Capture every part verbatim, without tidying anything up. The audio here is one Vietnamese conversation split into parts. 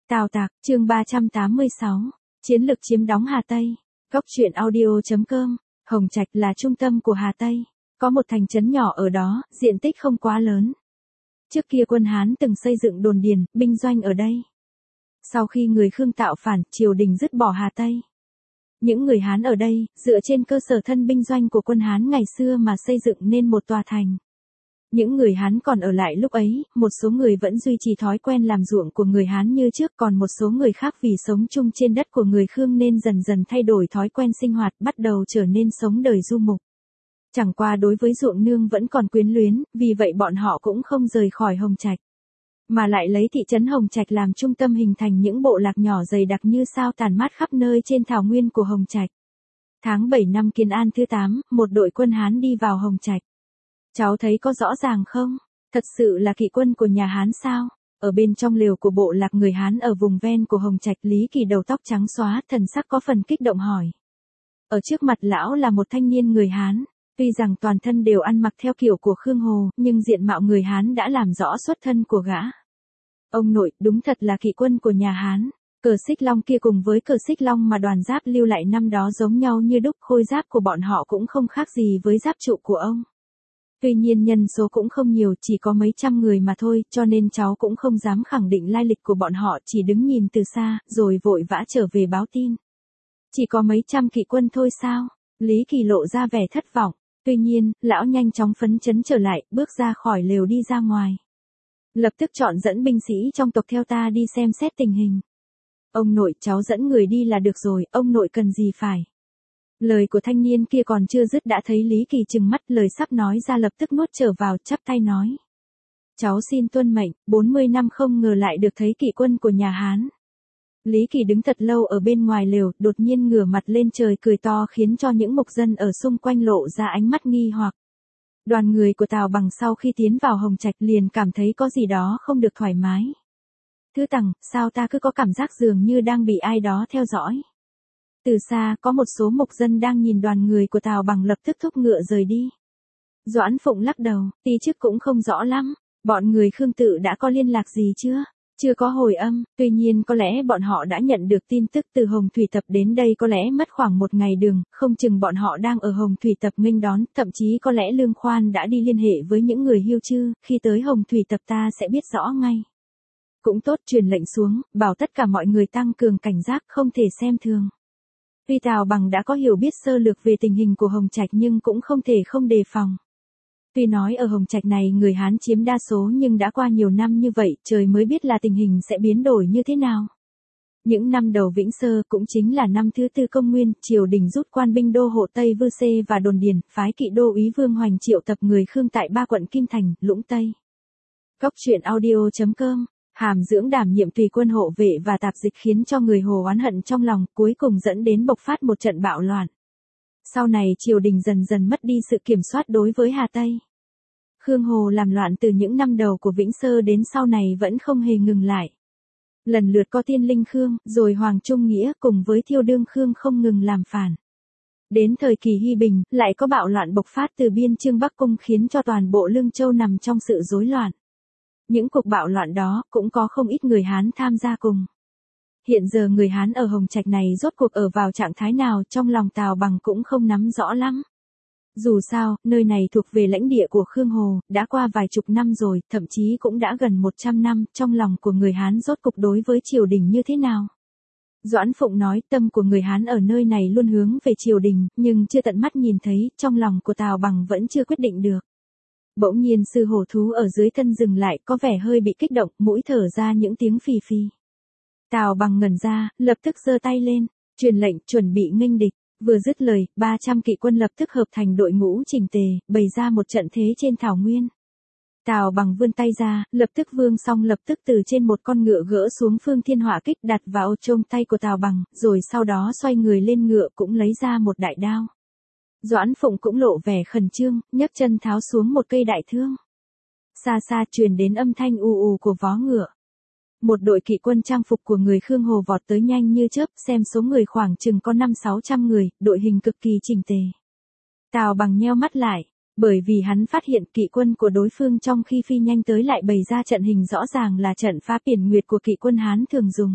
Tào Tạc, chương ba trăm tám mươi sáu, chiến lực chiếm đóng Hà Tây. Góc truyện audio chấm com, Hồng Trạch là trung tâm của Hà Tây, có một thành trấn nhỏ ở đó, diện tích không quá lớn. Trước kia quân Hán từng xây dựng đồn điền, binh doanh ở đây. Sau khi người Khương tạo phản, triều đình dứt bỏ Hà Tây. Những người Hán ở đây, dựa trên cơ sở thân binh doanh của quân Hán ngày xưa mà xây dựng nên một tòa thành. Những người Hán còn ở lại lúc ấy, một số người vẫn duy trì thói quen làm ruộng của người Hán như trước, còn một số người khác vì sống chung trên đất của người Khương nên dần dần thay đổi thói quen sinh hoạt, bắt đầu trở nên sống đời du mục. Chẳng qua đối với ruộng nương vẫn còn quyến luyến, vì vậy bọn họ cũng không rời khỏi Hồng Trạch, mà lại lấy thị trấn Hồng Trạch làm trung tâm hình thành những bộ lạc nhỏ dày đặc như sao tàn mát khắp nơi trên thảo nguyên của Hồng Trạch. Tháng bảy năm Kiến An thứ tám, một đội quân Hán đi vào Hồng Trạch. Cháu thấy có rõ ràng không? Thật sự là kỵ quân của nhà Hán sao? Ở bên trong lều của bộ lạc người Hán ở vùng ven của Hồng Trạch, Lý Kỳ đầu tóc trắng xóa, thần sắc có phần kích động hỏi. Ở trước mặt lão là một thanh niên người Hán, tuy rằng toàn thân đều ăn mặc theo kiểu của Khương Hồ, nhưng diện mạo người Hán đã làm rõ xuất thân của gã. Ông nội, đúng thật là kỵ quân của nhà Hán. Cờ xích long kia cùng với cờ xích long mà đoàn giáp lưu lại năm đó giống nhau như đúc, khôi giáp của bọn họ cũng không khác gì với giáp trụ của ông. Tuy nhiên nhân số cũng không nhiều, chỉ có mấy trăm người mà thôi, cho nên cháu cũng không dám khẳng định lai lịch của bọn họ, chỉ đứng nhìn từ xa, rồi vội vã trở về báo tin. Chỉ có mấy trăm kỵ quân thôi sao? Lý Kỳ lộ ra vẻ thất vọng. Tuy nhiên, lão nhanh chóng phấn chấn trở lại, bước ra khỏi lều đi ra ngoài. Lập tức chọn dẫn binh sĩ trong tộc theo ta đi xem xét tình hình. Ông nội, cháu dẫn người đi là được rồi, ông nội cần gì phải. Lời của thanh niên kia còn chưa dứt đã thấy Lý Kỳ trừng mắt, lời sắp nói ra lập tức nuốt trở vào, chắp tay nói. Cháu xin tuân mệnh, bốn mươi năm không ngờ lại được thấy kỵ quân của nhà Hán. Lý Kỳ đứng thật lâu ở bên ngoài lều, đột nhiên ngửa mặt lên trời cười to khiến cho những mục dân ở xung quanh lộ ra ánh mắt nghi hoặc. Đoàn người của Tào Bằng sau khi tiến vào Hồng Trạch liền cảm thấy có gì đó không được thoải mái. Thứ Tằng, sao ta cứ có cảm giác dường như đang bị ai đó theo dõi. Từ xa, có một số mục dân đang nhìn đoàn người của Tào Bằng lập tức thúc ngựa rời đi. Doãn Phụng lắc đầu, tí chức cũng không rõ lắm, bọn người Khương tự đã có liên lạc gì chưa? Chưa có hồi âm, tuy nhiên có lẽ bọn họ đã nhận được tin tức từ Hồng Thủy Tập đến đây, có lẽ mất khoảng một ngày đường, không chừng bọn họ đang ở Hồng Thủy Tập nghênh đón, thậm chí có lẽ Lương Khoan đã đi liên hệ với những người hiêu chư, khi tới Hồng Thủy Tập ta sẽ biết rõ ngay. Cũng tốt, truyền lệnh xuống, bảo tất cả mọi người tăng cường cảnh giác, không thể xem thường. Tuy Tào Bằng đã có hiểu biết sơ lược về tình hình của Hồng Trạch nhưng cũng không thể không đề phòng. Tuy nói ở Hồng Trạch này người Hán chiếm đa số nhưng đã qua nhiều năm như vậy, trời mới biết là tình hình sẽ biến đổi như thế nào. Những năm đầu Vĩnh Sơ cũng chính là năm thứ tư công nguyên, triều đình rút quan binh đô hộ Tây Vư Xê và Đồn Điền, phái kỵ đô úy Vương Hoành triệu tập người Khương tại ba quận Kim Thành, Lũng Tây. Góc truyện audio chấm com. Hàm Dưỡng đảm nhiệm tùy quân hộ vệ và tạp dịch khiến cho người Hồ oán hận trong lòng, cuối cùng dẫn đến bộc phát một trận bạo loạn. Sau này triều đình dần dần mất đi sự kiểm soát đối với Hà Tây. Khương Hồ làm loạn từ những năm đầu của Vĩnh Sơ đến sau này vẫn không hề ngừng lại. Lần lượt có Tiên Linh Khương, rồi Hoàng Trung Nghĩa cùng với Thiêu Đương Khương không ngừng làm phản. Đến thời kỳ Hy Bình, lại có bạo loạn bộc phát từ biên Trương Bắc Cung khiến cho toàn bộ Lương Châu nằm trong sự rối loạn. Những cuộc bạo loạn đó cũng có không ít người Hán tham gia cùng. Hiện giờ người Hán ở Hồng Trạch này rốt cuộc ở vào trạng thái nào trong lòng Tào Bằng cũng không nắm rõ lắm. Dù sao, nơi này thuộc về lãnh địa của Khương Hồ, đã qua vài chục năm rồi, thậm chí cũng đã gần một trăm năm, trong lòng của người Hán rốt cuộc đối với triều đình như thế nào. Doãn Phụng nói tâm của người Hán ở nơi này luôn hướng về triều đình, nhưng chưa tận mắt nhìn thấy, trong lòng của Tào Bằng vẫn chưa quyết định được. Bỗng nhiên sư hổ thú ở dưới thân dừng lại, có vẻ hơi bị kích động, mũi thở ra những tiếng phì phì. Tào Bằng ngẩn ra, lập tức giơ tay lên, truyền lệnh chuẩn bị nghênh địch. Vừa dứt lời, ba trăm kỵ quân lập tức hợp thành đội ngũ chỉnh tề, bày ra một trận thế trên thảo nguyên. Tào Bằng vươn tay ra, lập tức Vương Song lập tức từ trên một con ngựa gỡ xuống Phương Thiên Hỏa Kích đặt vào chôm tay của Tào Bằng, rồi sau đó xoay người lên ngựa cũng lấy ra một đại đao. Doãn Phụng cũng lộ vẻ khẩn trương, nhấc chân tháo xuống một cây đại thương. Xa xa truyền đến âm thanh ù ù của vó ngựa. Một đội kỵ quân trang phục của người Khương Hồ vọt tới nhanh như chớp, xem số người khoảng chừng có năm sáu trăm người, đội hình cực kỳ chỉnh tề. Tào Bằng nheo mắt lại, Bởi vì hắn phát hiện kỵ quân của đối phương trong khi phi nhanh tới lại bày ra trận hình rõ ràng là trận phá biển nguyệt của kỵ quân Hán thường dùng.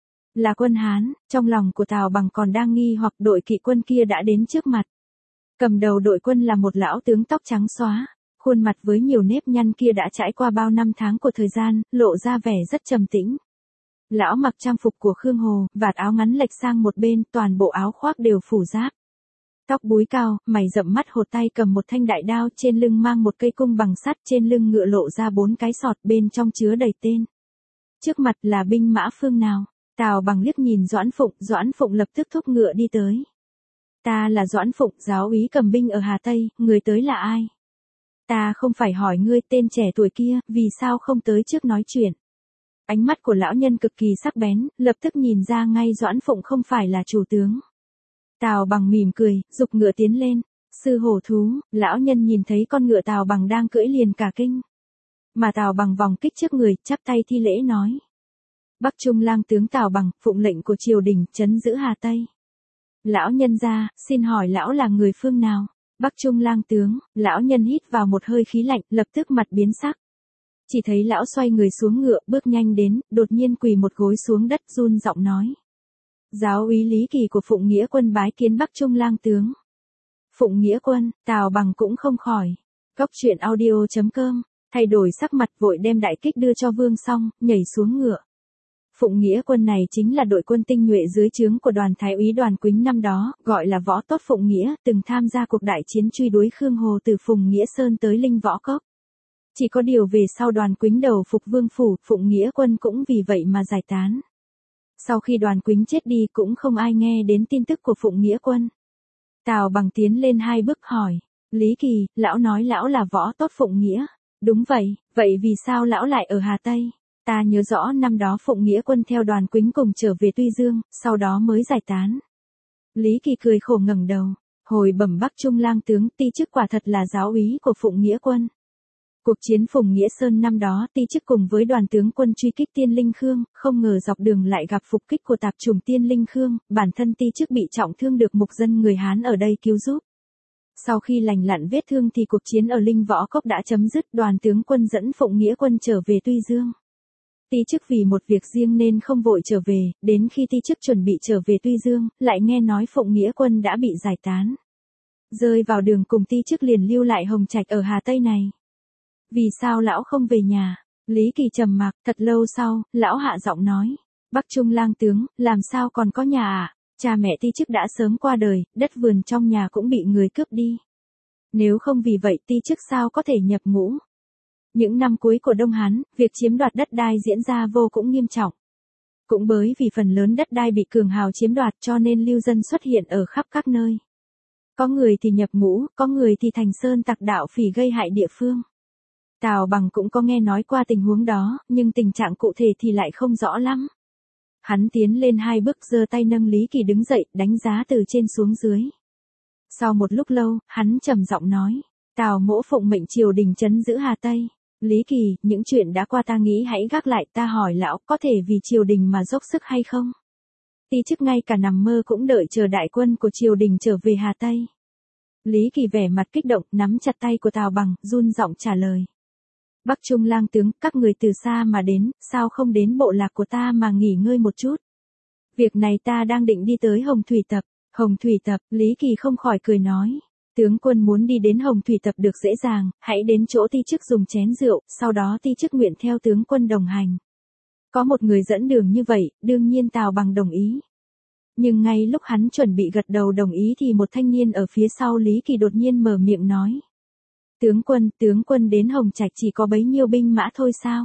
Là quân Hán, trong lòng của Tào Bằng còn đang nghi hoặc đội kỵ quân kia đã đến trước mặt. Cầm đầu đội quân là một lão tướng tóc trắng xóa, khuôn mặt với nhiều nếp nhăn kia đã trải qua bao năm tháng của thời gian, lộ ra vẻ rất trầm tĩnh. Lão mặc trang phục của Khương Hồ, vạt áo ngắn lệch sang một bên, toàn bộ áo khoác đều phủ giáp. Tóc búi cao, mày rậm mắt hột, tay cầm một thanh đại đao, trên lưng mang một cây cung bằng sắt, trên lưng ngựa lộ ra bốn cái sọt, bên trong chứa đầy tên. Trước mặt là binh mã phương nào? Tào Bằng liếc nhìn Doãn Phụng, Doãn Phụng lập tức thúc ngựa đi tới. Ta là Doãn Phụng, giáo úy cầm binh ở Hà Tây, người tới là ai? Ta không phải hỏi ngươi, tên trẻ tuổi kia, vì sao không tới trước nói chuyện? Ánh mắt của lão nhân cực kỳ sắc bén, lập tức nhìn ra ngay Doãn Phụng không phải là chủ tướng. Tào Bằng mỉm cười, giục ngựa tiến lên. Sư hổ thú, lão nhân nhìn thấy con ngựa Tào Bằng đang cưỡi liền cả kinh. Mà Tào Bằng vòng kích trước người, chắp tay thi lễ nói. Bắc Trung lang tướng Tào Bằng, phụng lệnh của triều đình, trấn giữ Hà Tây. Lão nhân gia, xin hỏi lão là người phương nào? Bắc Trung lang tướng, lão nhân hít vào một hơi khí lạnh, lập tức mặt biến sắc. Chỉ thấy lão xoay người xuống ngựa, bước nhanh đến, đột nhiên quỳ một gối xuống đất, run giọng nói. Giáo úy Lý Kỳ của Phụng Nghĩa quân bái kiến Bắc Trung lang tướng. Phụng Nghĩa quân, Tào Bằng cũng không khỏi. Góc truyện audio chấm com, thay đổi sắc mặt vội đem đại kích đưa cho Vương Song, nhảy xuống ngựa. Phụng Nghĩa quân này chính là đội quân tinh nhuệ dưới trướng của đoàn Thái úy Đoàn Quýnh năm đó, gọi là Võ Tốt Phụng Nghĩa, từng tham gia cuộc đại chiến truy đuổi Khương Hồ từ Phùng Nghĩa Sơn tới Linh Võ Cốc. Chỉ có điều về sau Đoàn Quýnh đầu phục Vương phủ, Phụng Nghĩa quân cũng vì vậy mà giải tán. Sau khi Đoàn Quýnh chết đi cũng không ai nghe đến tin tức của Phụng Nghĩa quân. Tào Bằng tiến lên hai bước hỏi, Lý Kỳ, lão nói lão là Võ Tốt Phụng Nghĩa. Đúng vậy, vậy vì sao lão lại ở Hà Tây? Ta nhớ rõ năm đó Phụng Nghĩa quân theo Đoàn Quýnh cùng trở về Tuy Dương, sau đó mới giải tán. Lý Kỳ cười khổ ngẩng đầu, hồi bẩm Bắc Trung lang tướng, ti chức quả thật là giáo úy của Phụng Nghĩa quân. Cuộc chiến Phùng Nghĩa Sơn năm đó, ti chức cùng với đoàn tướng quân truy kích Tiên Linh Khương, không ngờ dọc đường lại gặp phục kích của tạp chủng Tiên Linh Khương, bản thân ti chức bị trọng thương được mục dân người Hán ở đây cứu giúp. Sau khi lành lặn vết thương thì cuộc chiến ở Linh Võ Cốc đã chấm dứt, đoàn tướng quân dẫn Phụng Nghĩa quân trở về Tuy Dương. Ti chức vì một việc riêng nên không vội trở về, đến khi ti chức chuẩn bị trở về Tuy Dương, lại nghe nói Phụng Nghĩa quân đã bị giải tán. Rơi vào đường cùng ti chức liền lưu lại Hồng Trạch ở Hà Tây này. Vì sao lão không về nhà? Lý Kỳ trầm mặc, thật lâu sau, lão hạ giọng nói. Bắc Trung lang tướng, làm sao còn có nhà à? Cha mẹ ti chức đã sớm qua đời, đất vườn trong nhà cũng bị người cướp đi. Nếu không vì vậy ti chức sao có thể nhập ngũ? Những năm cuối của Đông Hán, việc chiếm đoạt đất đai diễn ra vô cùng nghiêm trọng. Cũng bởi vì phần lớn đất đai bị cường hào chiếm đoạt cho nên lưu dân xuất hiện ở khắp các nơi. Có người thì nhập ngũ, có người thì thành sơn tặc đạo phỉ gây hại địa phương. Tào Bằng cũng có nghe nói qua tình huống đó, nhưng tình trạng cụ thể thì lại không rõ lắm. Hắn tiến lên hai bước giơ tay nâng Lý Kỳ đứng dậy, đánh giá từ trên xuống dưới. Sau một lúc lâu, hắn trầm giọng nói, Tào mỗ phụng mệnh triều đình trấn giữ Hà Tây. Lý Kỳ, những chuyện đã qua ta nghĩ hãy gác lại, ta hỏi lão, có thể vì triều đình mà dốc sức hay không? Ti chức ngay cả nằm mơ cũng đợi chờ đại quân của triều đình trở về Hà Tây. Lý Kỳ vẻ mặt kích động, nắm chặt tay của Tào Bằng, run giọng trả lời. Bắc Trung lang tướng, các người từ xa mà đến, sao không đến bộ lạc của ta mà nghỉ ngơi một chút? Việc này ta đang định đi tới Hồng Thủy Tập. Hồng Thủy Tập, Lý Kỳ không khỏi cười nói. Tướng quân muốn đi đến Hồng Thủy Tập được dễ dàng, hãy đến chỗ ti chức dùng chén rượu, sau đó ti chức nguyện theo tướng quân đồng hành. Có một người dẫn đường như vậy, đương nhiên Tào Bằng đồng ý. Nhưng ngay lúc hắn chuẩn bị gật đầu đồng ý thì một thanh niên ở phía sau Lý Kỳ đột nhiên mở miệng nói. Tướng quân, tướng quân đến Hồng Trạch chỉ có bấy nhiêu binh mã thôi sao?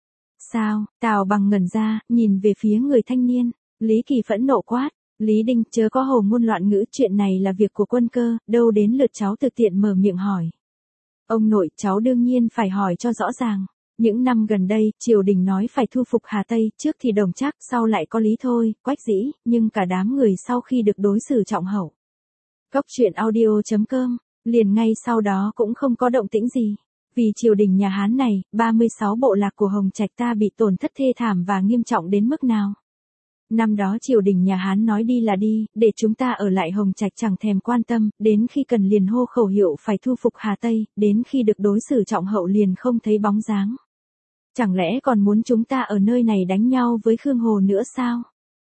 Sao? Tào Bằng ngẩn ra, nhìn về phía người thanh niên. Lý Kỳ phẫn nộ quát. Lý Đinh, chớ có hồ ngôn loạn ngữ, chuyện này là việc của quân cơ, đâu đến lượt cháu thực tiện mở miệng hỏi. Ông nội, cháu đương nhiên phải hỏi cho rõ ràng. Những năm gần đây, triều đình nói phải thu phục Hà Tây, trước thì Đồng Trác, sau lại có Lý Thôi, Quách Dĩ, nhưng cả đám người sau khi được đối xử trọng hậu. Góc truyện audio chấm com, liền ngay sau đó cũng không có động tĩnh gì. Vì triều đình nhà Hán này, ba mươi sáu bộ lạc của Hồng Trạch ta bị tổn thất thê thảm và nghiêm trọng đến mức nào. Năm đó triều đình nhà Hán nói đi là đi, để chúng ta ở lại Hồng Trạch chẳng thèm quan tâm, đến khi cần liền hô khẩu hiệu phải thu phục Hà Tây, đến khi được đối xử trọng hậu liền không thấy bóng dáng. Chẳng lẽ còn muốn chúng ta ở nơi này đánh nhau với Khương Hồ nữa sao?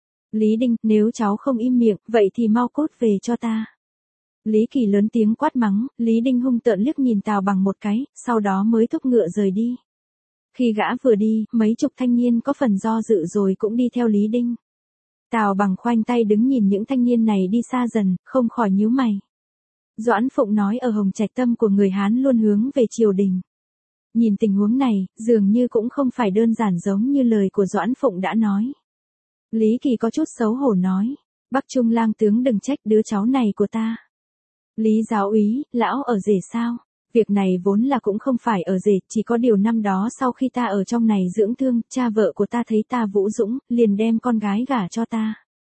Lý Đinh, nếu cháu không im miệng, vậy thì mau cút về cho ta. Lý Kỳ lớn tiếng quát mắng, Lý Đinh hung tợn liếc nhìn Tào Bằng một cái, sau đó mới thúc ngựa rời đi. Khi gã vừa đi, mấy chục thanh niên có phần do dự rồi cũng đi theo Lý Đinh. Tào Bằng khoanh tay đứng nhìn những thanh niên này đi xa dần, không khỏi nhíu mày. Doãn Phụng nói ở Hồng Trạch tâm của người Hán luôn hướng về triều đình. Nhìn tình huống này, dường như cũng không phải đơn giản giống như lời của Doãn Phụng đã nói. Lý Kỳ có chút xấu hổ nói, Bắc Trung lang tướng đừng trách đứa cháu này của ta. Lý giáo úy, lão ở rể sao? Việc này vốn là cũng không phải ở rể, chỉ có điều năm đó sau khi ta ở trong này dưỡng thương, cha vợ của ta thấy ta vũ dũng, liền đem con gái gả cho ta.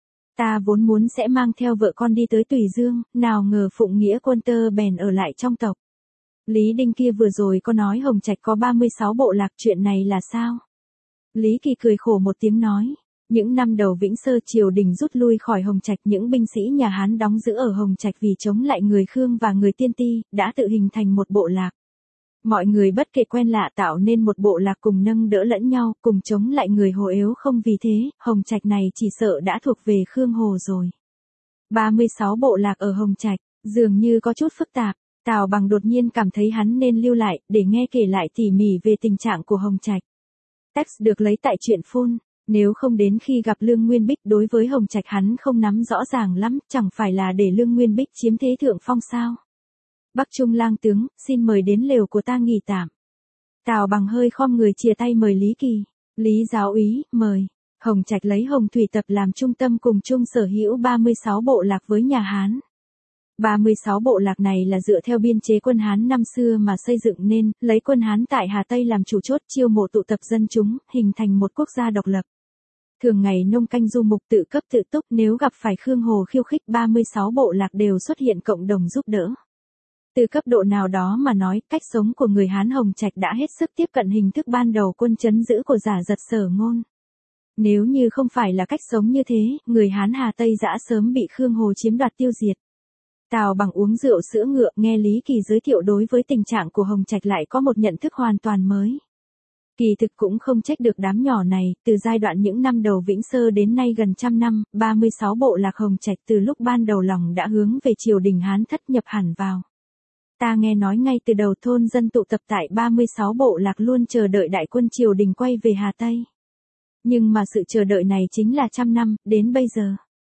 Ta vốn muốn sẽ mang theo vợ con đi tới Tùy Dương, nào ngờ Phụng Nghĩa quân tơ bèn ở lại trong tộc. Lý Đinh kia vừa rồi có nói Hồng Trạch có ba mươi sáu bộ lạc, chuyện này là sao? Lý Kỳ cười khổ một tiếng nói. Những năm đầu Vĩnh Sơ triều đình rút lui khỏi Hồng Trạch, những binh sĩ nhà Hán đóng giữ ở Hồng Trạch vì chống lại người Khương và người Tiên Ti, đã tự hình thành một bộ lạc. Mọi người bất kể quen lạ tạo nên một bộ lạc cùng nâng đỡ lẫn nhau, cùng chống lại người Hồ yếu không, vì thế, Hồng Trạch này chỉ sợ đã thuộc về Khương Hồ rồi. ba mươi sáu bộ lạc ở Hồng Trạch, dường như có chút phức tạp, Tào Bằng đột nhiên cảm thấy hắn nên lưu lại, để nghe kể lại tỉ mỉ về tình trạng của Hồng Trạch. Text được lấy tại truyện phun. Nếu không đến khi gặp Lương Nguyên Bích, đối với Hồng Trạch hắn không nắm rõ ràng lắm, chẳng phải là để Lương Nguyên Bích chiếm thế thượng phong sao? Bắc Trung lang tướng, xin mời đến lều của ta nghỉ tạm. Tào Bằng hơi khom người chìa tay mời Lý Kỳ. Lý giáo úy, mời. Hồng Trạch lấy Hồng Thủy tập làm trung tâm cùng chung sở hữu ba mươi sáu bộ lạc với nhà Hán. ba mươi sáu bộ lạc này là dựa theo biên chế quân Hán năm xưa mà xây dựng nên, lấy quân Hán tại Hà Tây làm chủ chốt, chiêu mộ tụ tập dân chúng, hình thành một quốc gia độc lập. Thường ngày nông canh du mục tự cấp tự túc, nếu gặp phải Khương Hồ khiêu khích, ba mươi sáu bộ lạc đều xuất hiện cộng đồng giúp đỡ. Từ cấp độ nào đó mà nói, cách sống của người Hán Hồng Trạch đã hết sức tiếp cận hình thức ban đầu quân trấn giữ của Giả Giật Sở Ngôn. Nếu như không phải là cách sống như thế, người Hán Hà Tây dã sớm bị Khương Hồ chiếm đoạt tiêu diệt. Tào Bằng uống rượu sữa ngựa, nghe Lý Kỳ giới thiệu đối với tình trạng của Hồng Trạch lại có một nhận thức hoàn toàn mới. Kỳ thực cũng không trách được đám nhỏ này, từ giai đoạn những năm đầu Vĩnh Sơ đến nay gần trăm năm, ba mươi sáu bộ lạc Hồng Trạch từ lúc ban đầu lòng đã hướng về triều đình Hán thất nhập hẳn vào. Ta nghe nói ngay từ đầu thôn dân tụ tập tại ba mươi sáu bộ lạc luôn chờ đợi đại quân triều đình quay về Hà Tây. Nhưng mà sự chờ đợi này chính là trăm năm, đến bây giờ.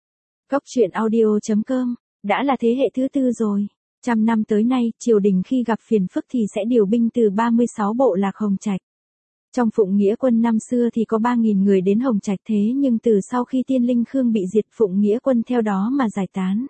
Góc truyện audio chấm com, đã là thế hệ thứ tư rồi. Trăm năm tới nay, triều đình khi gặp phiền phức thì sẽ điều binh từ ba mươi sáu bộ lạc Hồng Trạch. Trong Phụng Nghĩa quân năm xưa thì có ba nghìn người đến Hồng Trạch, thế nhưng từ sau khi Tiên Linh Khương bị diệt, Phụng Nghĩa quân theo đó mà giải tán.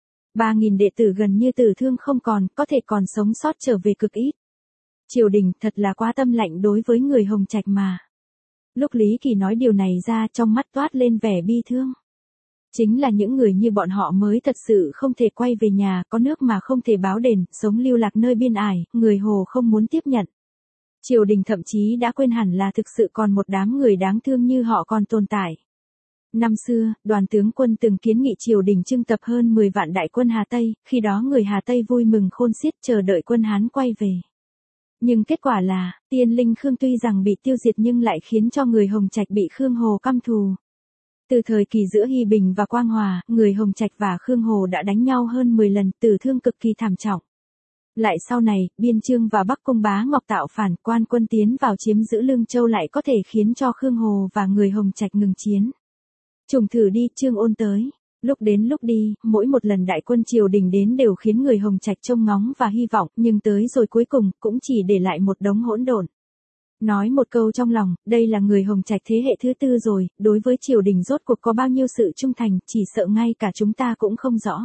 ba nghìn đệ tử gần như tử thương không còn, có thể còn sống sót trở về cực ít. Triều đình thật là quá tâm lạnh đối với người Hồng Trạch mà. Lúc Lý Kỳ nói điều này ra, trong mắt toát lên vẻ bi thương. Chính là những người như bọn họ mới thật sự không thể quay về nhà, có nước mà không thể báo đền, sống lưu lạc nơi biên ải, người Hồ không muốn tiếp nhận. Triều đình thậm chí đã quên hẳn là thực sự còn một đám người đáng thương như họ còn tồn tại. Năm xưa, đoàn tướng quân từng kiến nghị triều đình trưng tập hơn mười vạn đại quân Hà Tây, khi đó người Hà Tây vui mừng khôn xiết chờ đợi quân Hán quay về. Nhưng kết quả là, Tiên Linh Khương tuy rằng bị tiêu diệt nhưng lại khiến cho người Hồng Trạch bị Khương Hồ căm thù. Từ thời kỳ giữa Hy Bình và Quang Hòa, người Hồng Trạch và Khương Hồ đã đánh nhau hơn mười lần, tử thương cực kỳ thảm trọng. Lại sau này, Biên Chương và Bắc Cung Bá Ngọc tạo phản, quan quân tiến vào chiếm giữ Lương Châu lại có thể khiến cho Khương Hồ và người Hồng Trạch ngừng chiến. Trùng thử đi, Chương Ôn tới. Lúc đến lúc đi, mỗi một lần đại quân triều đình đến đều khiến người Hồng Trạch trông ngóng và hy vọng, nhưng tới rồi cuối cùng, cũng chỉ để lại một đống hỗn độn. Nói một câu trong lòng, đây là người Hồng Trạch thế hệ thứ tư rồi, đối với triều đình rốt cuộc có bao nhiêu sự trung thành, chỉ sợ ngay cả chúng ta cũng không rõ.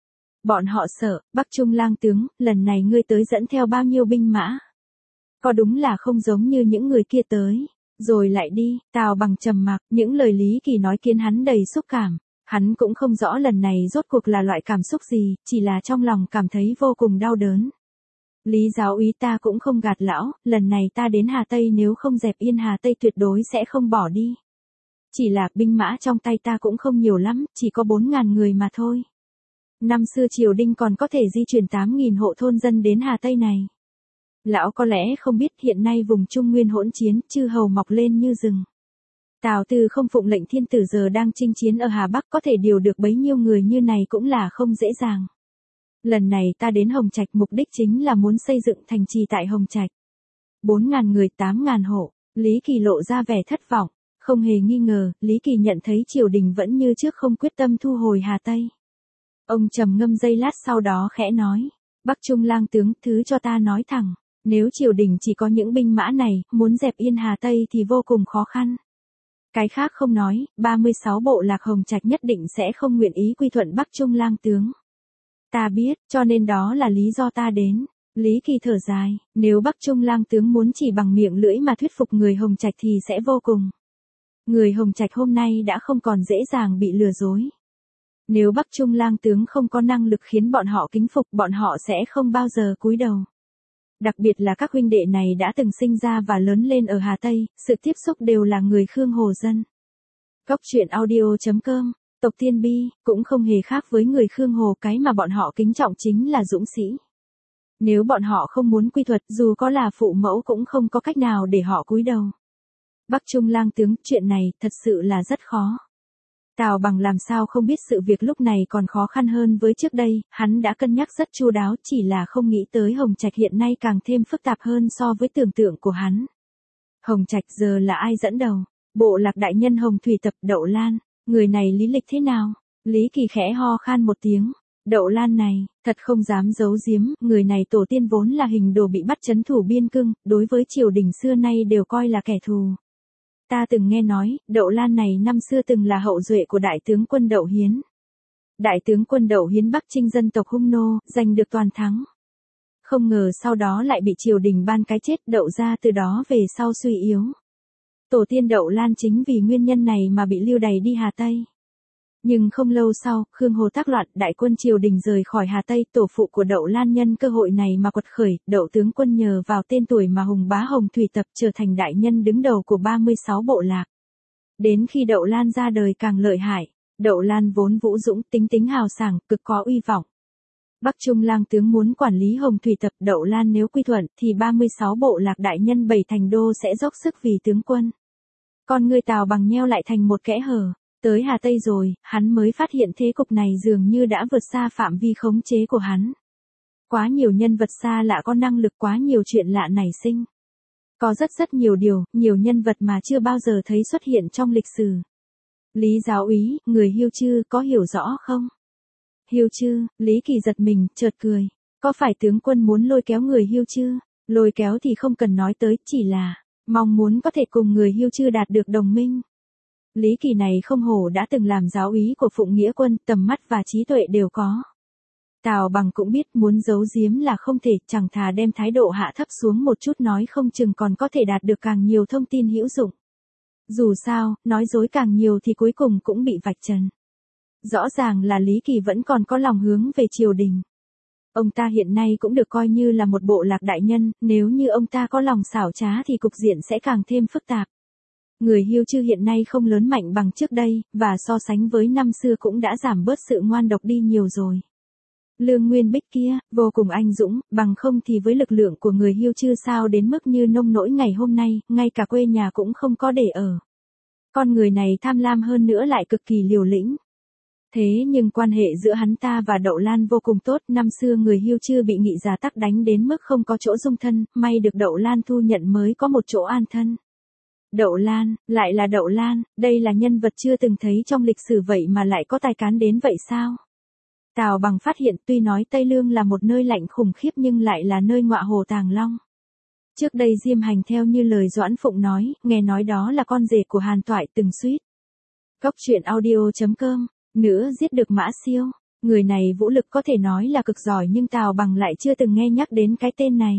Bọn họ sợ, Bắc Trung lang tướng, lần này ngươi tới dẫn theo bao nhiêu binh mã? Có đúng là không giống như những người kia tới, rồi lại đi. Tào Bằng trầm mặc, những lời Lý Kỳ nói khiến hắn đầy xúc cảm. Hắn cũng không rõ lần này rốt cuộc là loại cảm xúc gì, chỉ là trong lòng cảm thấy vô cùng đau đớn. Lý giáo úy, ta cũng không gạt lão, lần này ta đến Hà Tây nếu không dẹp yên Hà Tây tuyệt đối sẽ không bỏ đi. Chỉ là binh mã trong tay ta cũng không nhiều lắm, chỉ có bốn ngàn người mà thôi. Năm xưa triều đình còn có thể di chuyển tám nghìn hộ thôn dân đến Hà Tây này. Lão có lẽ không biết hiện nay vùng Trung Nguyên hỗn chiến, chư hầu mọc lên như rừng. Tào Từ không phụng lệnh thiên tử giờ đang chinh chiến ở Hà Bắc, có thể điều được bấy nhiêu người như này cũng là không dễ dàng. Lần này ta đến Hồng Trạch mục đích chính là muốn xây dựng thành trì tại Hồng Trạch. Bốn ngàn người, tám ngàn hộ, Lý Kỳ lộ ra vẻ thất vọng. Không hề nghi ngờ, Lý Kỳ nhận thấy triều đình vẫn như trước không quyết tâm thu hồi Hà Tây. Ông trầm ngâm giây lát sau đó khẽ nói, Bắc Trung lang tướng, thứ cho ta nói thẳng, nếu triều đình chỉ có những binh mã này, muốn dẹp yên Hà Tây thì vô cùng khó khăn. Cái khác không nói, ba mươi sáu bộ lạc Hồng Trạch nhất định sẽ không nguyện ý quy thuận Bắc Trung lang tướng. Ta biết, cho nên đó là lý do ta đến. Lý Kỳ thở dài, nếu Bắc Trung lang tướng muốn chỉ bằng miệng lưỡi mà thuyết phục người Hồng Trạch thì sẽ vô cùng. Người Hồng Trạch hôm nay đã không còn dễ dàng bị lừa dối. Nếu Bắc Trung lang tướng không có năng lực khiến bọn họ kính phục, bọn họ sẽ không bao giờ cúi đầu. Đặc biệt là các huynh đệ này đã từng sinh ra và lớn lên ở Hà Tây, sự tiếp xúc đều là người Khương Hồ dân. Góc truyện audio chấm com, tộc Tiên Bi, cũng không hề khác với người Khương Hồ, cái mà bọn họ kính trọng chính là dũng sĩ. Nếu bọn họ không muốn quy thuận, dù có là phụ mẫu cũng không có cách nào để họ cúi đầu. Bắc Trung lang tướng, chuyện này thật sự là rất khó. Tào Bằng làm sao không biết sự việc lúc này còn khó khăn hơn với trước đây, hắn đã cân nhắc rất chu đáo, chỉ là không nghĩ tới Hồng Trạch hiện nay càng thêm phức tạp hơn so với tưởng tượng của hắn. Hồng Trạch giờ là ai dẫn đầu? Bộ lạc đại nhân Hồng Thủy Tập, Đậu Lan, người này lý lịch thế nào? Lý Kỳ khẽ ho khan một tiếng. Đậu Lan này, thật không dám giấu giếm, người này tổ tiên vốn là hình đồ bị bắt trấn thủ biên cương, đối với triều đình xưa nay đều coi là kẻ thù. Ta từng nghe nói, Đậu Lan này năm xưa từng là hậu duệ của đại tướng quân Đậu Hiến. Đại tướng quân Đậu Hiến Bắc chinh dân tộc Hung Nô, giành được toàn thắng. Không ngờ sau đó lại bị triều đình ban cái chết, Đậu ra từ đó về sau suy yếu. Tổ tiên Đậu Lan chính vì nguyên nhân này mà bị lưu đày đi Hà Tây. Nhưng không lâu sau, Khương Hồ tác loạn, đại quân triều đình rời khỏi Hà Tây, tổ phụ của Đậu Lan nhân cơ hội này mà quật khởi, Đậu tướng quân nhờ vào tên tuổi mà hùng bá Hồng Thủy Tập trở thành đại nhân đứng đầu của ba mươi sáu bộ lạc. Đến khi Đậu Lan ra đời càng lợi hại, Đậu Lan vốn vũ dũng, tính tính hào sảng, cực có uy vọng. Bắc Trung lang tướng muốn quản lý Hồng Thủy Tập, Đậu Lan nếu quy thuận thì ba mươi sáu bộ lạc đại nhân bảy thành đô sẽ dốc sức vì tướng quân. Con người Tào Bằng nheo lại thành một kẽ hở. Tới Hà Tây rồi, hắn mới phát hiện thế cục này dường như đã vượt xa phạm vi khống chế của hắn. Quá nhiều nhân vật xa lạ có năng lực, quá nhiều chuyện lạ nảy sinh. Có rất rất nhiều điều, nhiều nhân vật mà chưa bao giờ thấy xuất hiện trong lịch sử. Lý giáo úy, người Hiêu Chư, có hiểu rõ không? Hiêu Chư, Lý Kỳ giật mình, chợt cười. Có phải tướng quân muốn lôi kéo người Hiêu Chư? Lôi kéo thì không cần nói tới, chỉ là mong muốn có thể cùng người Hiêu Chư đạt được đồng minh. Lý Kỳ này không hổ đã từng làm giáo úy của Phụng Nghĩa quân, tầm mắt và trí tuệ đều có. Tào Bằng cũng biết muốn giấu giếm là không thể, chẳng thà đem thái độ hạ thấp xuống một chút, nói không chừng còn có thể đạt được càng nhiều thông tin hữu dụng. Dù sao, nói dối càng nhiều thì cuối cùng cũng bị vạch trần. Rõ ràng là Lý Kỳ vẫn còn có lòng hướng về triều đình. Ông ta hiện nay cũng được coi như là một bộ lạc đại nhân, nếu như ông ta có lòng xảo trá thì cục diện sẽ càng thêm phức tạp. Người Hiêu Chư hiện nay không lớn mạnh bằng trước đây, và so sánh với năm xưa cũng đã giảm bớt sự ngoan độc đi nhiều rồi. Lương Nguyên Bích kia, vô cùng anh dũng, bằng không thì với lực lượng của người Hiêu Chư sao đến mức như nông nỗi ngày hôm nay, ngay cả quê nhà cũng không có để ở. Con người này tham lam hơn nữa lại cực kỳ liều lĩnh. Thế nhưng quan hệ giữa hắn ta và Đậu Lan vô cùng tốt, năm xưa người Hiêu Chư bị Nghị Già Tắc đánh đến mức không có chỗ dung thân, may được Đậu Lan thu nhận mới có một chỗ an thân. Đậu Lan, lại là Đậu Lan, đây là nhân vật chưa từng thấy trong lịch sử vậy mà lại có tài cán đến vậy sao? Tào Bằng phát hiện tuy nói Tây Lương là một nơi lạnh khủng khiếp nhưng lại là nơi ngọa hồ tàng long. Trước đây Diêm Hành theo như lời Doãn Phụng nói, nghe nói đó là con rể của Hàn Toại từng suýt. Góc truyện audio chấm com, nữa giết được Mã Siêu, người này vũ lực có thể nói là cực giỏi nhưng Tào Bằng lại chưa từng nghe nhắc đến cái tên này.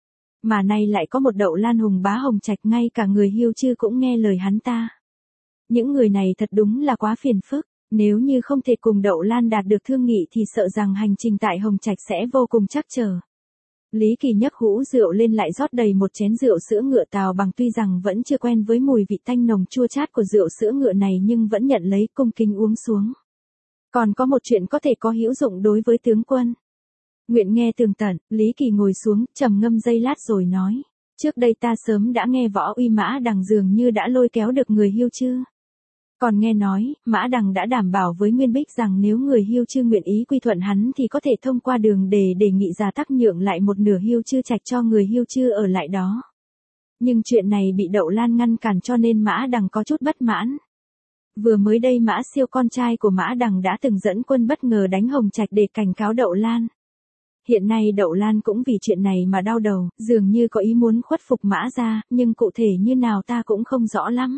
Mà nay lại có một Đậu Lan hùng bá Hồng Trạch, ngay cả người Hiêu Chư cũng nghe lời hắn ta. Những người này thật đúng là quá phiền phức, nếu như không thể cùng Đậu Lan đạt được thương nghị thì sợ rằng hành trình tại Hồng Trạch sẽ vô cùng trắc trở. Lý Kỳ nhấc hũ rượu lên lại rót đầy một chén rượu sữa ngựa. Tào Bằng tuy rằng vẫn chưa quen với mùi vị tanh nồng chua chát của rượu sữa ngựa này nhưng vẫn nhận lấy cung kính uống xuống. Còn có một chuyện có thể có hữu dụng đối với tướng quân. Nguyện nghe tường tận. Lý Kỳ ngồi xuống, trầm ngâm giây lát rồi nói. Trước đây ta sớm đã nghe Võ Uy Mã Đằng dường như đã lôi kéo được người Hiêu Chư. Còn nghe nói, Mã Đằng đã đảm bảo với Nguyên Bích rằng nếu người Hiêu Chư nguyện ý quy thuận hắn thì có thể thông qua đường để đề nghị Già Tắc nhượng lại một nửa Hiêu Chư trạch cho người Hiêu Chư ở lại đó. Nhưng chuyện này bị Đậu Lan ngăn cản cho nên Mã Đằng có chút bất mãn. Vừa mới đây Mã Siêu con trai của Mã Đằng đã từng dẫn quân bất ngờ đánh Hồng Trạch để cảnh cáo Đậu Lan. Hiện nay Đậu Lan cũng vì chuyện này mà đau đầu, dường như có ý muốn khuất phục Mã gia, nhưng cụ thể như nào ta cũng không rõ lắm.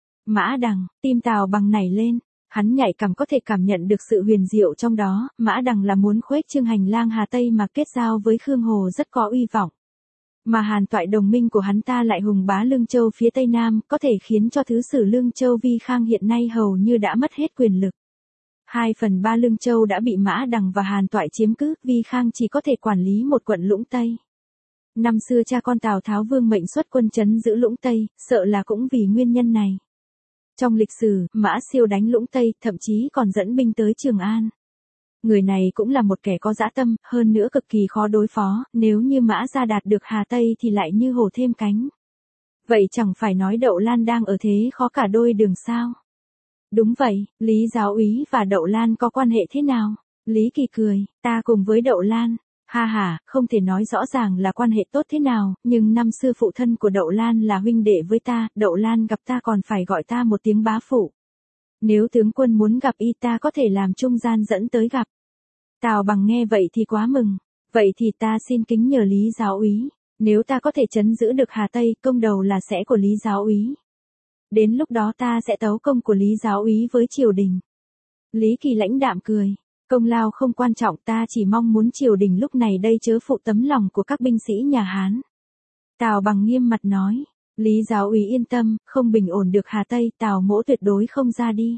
Mã Đằng, tim Tào Bằng nảy lên, hắn nhạy cảm có thể cảm nhận được sự huyền diệu trong đó. Mã Đằng là muốn khuếch trương hành lang Hà Tây mà kết giao với Khương Hồ rất có uy vọng. Mà Hàn Toại đồng minh của hắn ta lại hùng bá Lương Châu phía Tây Nam, có thể khiến cho thứ sử Lương Châu Vi Khang hiện nay hầu như đã mất hết quyền lực. Hai phần ba Lương Châu đã bị Mã Đằng và Hàn Toại chiếm cứ, Vi Khang chỉ có thể quản lý một quận Lũng Tây. Năm xưa cha con Tào Tháo Vương mệnh xuất quân trấn giữ Lũng Tây, sợ là cũng vì nguyên nhân này. Trong lịch sử, Mã Siêu đánh Lũng Tây, thậm chí còn dẫn binh tới Trường An. Người này cũng là một kẻ có dã tâm, hơn nữa cực kỳ khó đối phó, nếu như Mã gia đạt được Hà Tây thì lại như hổ thêm cánh. Vậy chẳng phải nói Đậu Lan đang ở thế khó cả đôi đường sao? Đúng vậy, Lý Giáo úy và Đậu Lan có quan hệ thế nào? Lý Kỳ cười, ta cùng với Đậu Lan. Ha ha, không thể nói rõ ràng là quan hệ tốt thế nào, nhưng năm xưa phụ thân của Đậu Lan là huynh đệ với ta, Đậu Lan gặp ta còn phải gọi ta một tiếng bá phụ. Nếu tướng quân muốn gặp y ta có thể làm trung gian dẫn tới gặp. Tào Bằng nghe vậy thì quá mừng, vậy thì ta xin kính nhờ Lý Giáo úy, nếu ta có thể trấn giữ được Hà Tây, công đầu là sẽ của Lý Giáo úy. Đến lúc đó ta sẽ tấu công của Lý Giáo úy với triều đình. Lý Kỳ lãnh đạm cười. Công lao không quan trọng, ta chỉ mong muốn triều đình lúc này đây chớ phụ tấm lòng của các binh sĩ nhà Hán. Tào Bằng nghiêm mặt nói, Lý Giáo úy yên tâm, không bình ổn được Hà Tây, Tào mỗ tuyệt đối không ra đi.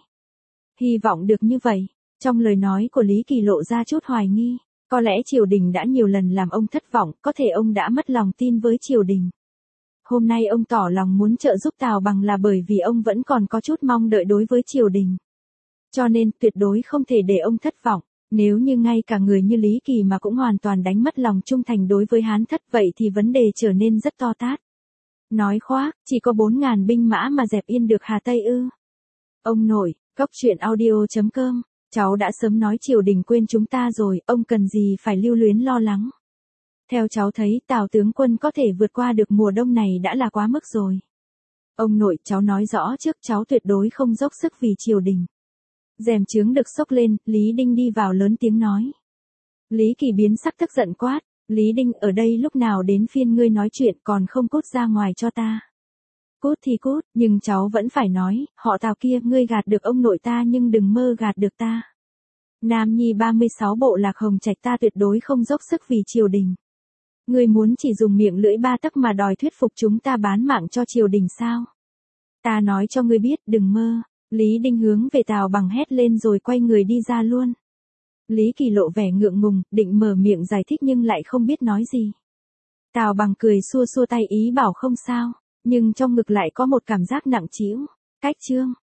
Hy vọng được như vậy. Trong lời nói của Lý Kỳ lộ ra chút hoài nghi, có lẽ triều đình đã nhiều lần làm ông thất vọng, có thể ông đã mất lòng tin với triều đình. Hôm nay ông tỏ lòng muốn trợ giúp Tào Bằng là bởi vì ông vẫn còn có chút mong đợi đối với triều đình. Cho nên, tuyệt đối không thể để ông thất vọng, nếu như ngay cả người như Lý Kỳ mà cũng hoàn toàn đánh mất lòng trung thành đối với Hán thất vậy thì vấn đề trở nên rất to tát. Nói khoác, chỉ có bốn ngàn binh mã mà dẹp yên được Hà Tây ư. Ông nội, Cốc Truyện Audio chấm com, cháu đã sớm nói triều đình quên chúng ta rồi, ông cần gì phải lưu luyến lo lắng. Theo cháu thấy Tào tướng quân có thể vượt qua được mùa đông này đã là quá mức rồi. Ông nội, cháu nói rõ trước cháu tuyệt đối không dốc sức vì triều đình. Rèm chướng được xốc lên, Lý Đinh đi vào lớn tiếng nói. Lý Kỳ biến sắc tức giận quát, Lý Đinh ở đây lúc nào đến phiên ngươi nói chuyện còn không cút ra ngoài cho ta. Cút thì cút, nhưng cháu vẫn phải nói, họ Tào kia ngươi gạt được ông nội ta nhưng đừng mơ gạt được ta. Nam Nhi ba mươi sáu bộ lạc Hồng Trạch ta tuyệt đối không dốc sức vì triều đình. Ngươi muốn chỉ dùng miệng lưỡi ba tấc mà đòi thuyết phục chúng ta bán mạng cho triều đình sao? Ta nói cho ngươi biết đừng mơ. Lý Đinh hướng về Tào Bằng hét lên rồi quay người đi ra luôn. Lý Kỳ lộ vẻ ngượng ngùng, định mở miệng giải thích nhưng lại không biết nói gì. Tào Bằng cười xua xua tay ý bảo không sao, nhưng trong ngực lại có một cảm giác nặng trĩu. Cách chương